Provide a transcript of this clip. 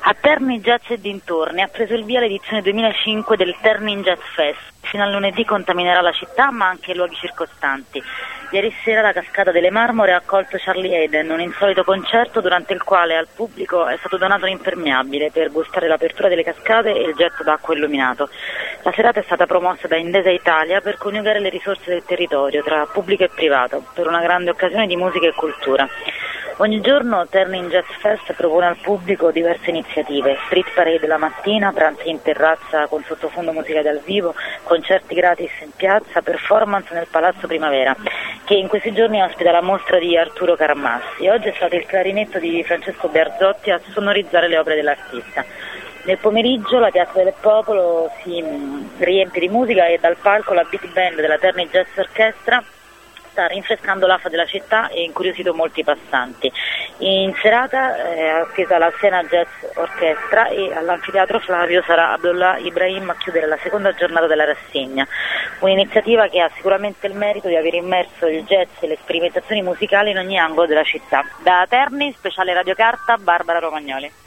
A Terni Jazz e dintorni ha preso il via l'edizione 2005 del Terni Jazz Fest. Fino a lunedì contaminerà la città ma anche i luoghi circostanti. Ieri sera la Cascata delle Marmore ha accolto Charlie Haden, un insolito concerto durante il quale al pubblico è stato donato un impermeabile per gustare l'apertura delle cascate e il getto d'acqua illuminato. La serata è stata promossa da Indesa Italia per coniugare le risorse del territorio tra pubblico e privato, per una grande occasione di musica e cultura. Ogni giorno Terni Jazz Fest propone al pubblico diverse iniziative: street parade la mattina, pranzi in terrazza con sottofondo musica dal vivo, concerti gratis in piazza, performance nel Palazzo Primavera, che in questi giorni ospita la mostra di Arturo Caramassi. Oggi è stato il clarinetto di Francesco Bearzotti a sonorizzare le opere dell'artista. Nel pomeriggio la Piazza del Popolo si riempie di musica e dal palco la big band della Terni Jazz Orchestra sta rinfrescando l'afa della città e incuriosito molti passanti. In serata è attesa la Siena Jazz Orchestra e all'Anfiteatro Flavio sarà Abdullah Ibrahim a chiudere la seconda giornata della rassegna. Un'iniziativa che ha sicuramente il merito di aver immerso il jazz e le sperimentazioni musicali in ogni angolo della città. Da Terni, speciale radiocarta, Barbara Romagnoli.